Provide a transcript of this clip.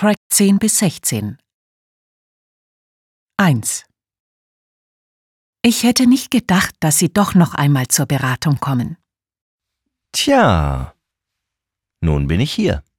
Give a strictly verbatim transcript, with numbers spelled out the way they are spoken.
Track zehn bis sechzehn. eins. Ich hätte nicht gedacht, dass Sie doch noch einmal zur Beratung kommen. Tja, nun bin ich hier.